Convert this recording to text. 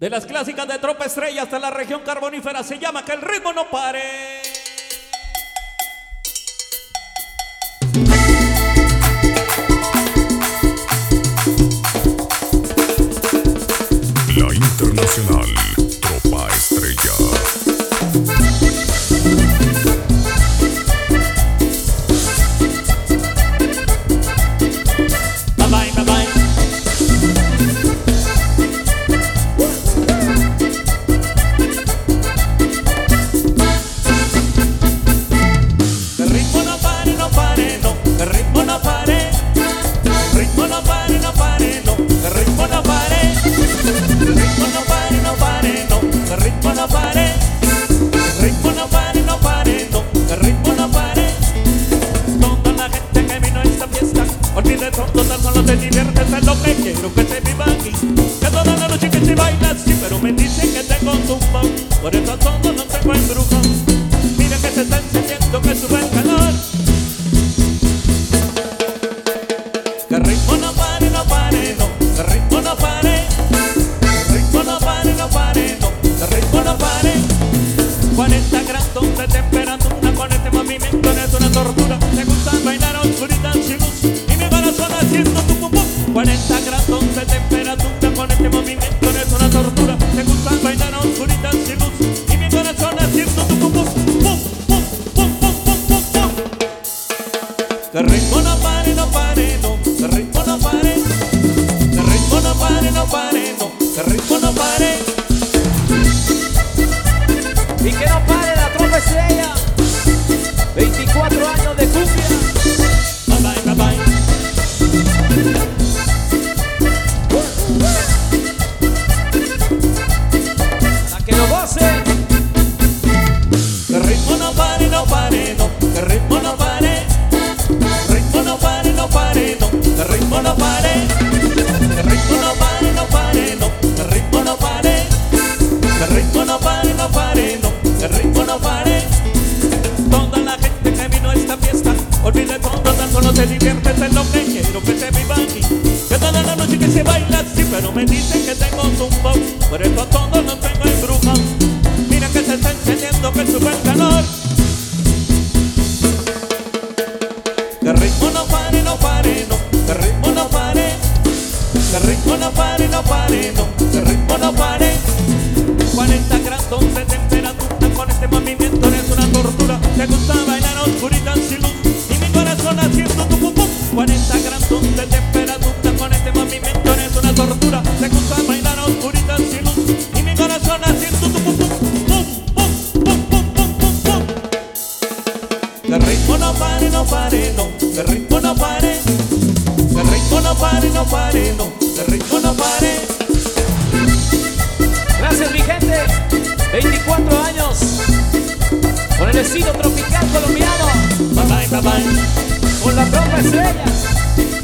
De las clásicas de Tropa Estrella hasta la región carbonífera, se llama Que el ritmo no pare. La Internacional Tropa Estrella. Total solo te diviertes, es lo que quiero que se viva aquí. Que toda la noche que se baila así, pero me dicen que tengo tumba. Por eso a todos no tengo embrujo. Mira que se está encendiendo, que sube el calor. Que el ritmo no pare, no pare, no. Que el ritmo no pare. Que el ritmo no pare, no pare, no. Que el ritmo no pare. 40 grados de temperatura con este movimiento no es una tortura. Me gusta bailar a oscuridad sin luz. 40 grados de temperatura con este movimiento no es una tortura. Me gusta bailar a oscuridad sin luz y mi corazón haciendo tu pum pum pum pum pum pum pum pum. Que el ritmo no pare, no pare, no. Que el ritmo no pare. Que el ritmo no pare, no pare, no. Que el ritmo no pare. Y que no pare la Tropa Estrella. 24 años de cumbia. Bye bye, bye bye. Que lo goce. Que el ritmo no pare, no pare, no. Que el ritmo no pare. Que el ritmo no pare, no pare, no. Que el ritmo no pare. Que el ritmo no pare, no pare, no. Que el ritmo no pare. Que el ritmo no pare, no pare, no. Que el ritmo no pare. Toda la gente que vino a esta fiesta, olvide todo, tan solo te diviertes, es lo que quiero que se viva aquí. Que toda la noche que se baila así, pero me dicen que tengo tumbo. Por eso a todos no tengo embrujo. Mira que se está encendiendo, que sube el calor. Que el ritmo no pare, no pare, no. Que el ritmo no pare. Que el ritmo no pare, no pare, no. Que el ritmo no pare. 40 grados de temperatura con este movimiento no es una tortura. Me gusta bailar a oscuridad sin luz y mi corazón haciendo tu pum pum. 40 grados de temperatura con este movimiento no es una tortura. Me gusta bailar a oscuridad sin luz y mi corazón haciendo tu pum pum pum pum pum pum pum pum pum. Que el ritmo no pare, no pare, no. Que el ritmo no pare. Que el ritmo no pare, no pare, no. Que el ritmo no pare. Gracias mi gente. 24 años con el estilo tropical colombiano. Bye bye, bye bye. Con la Tropa Estrella.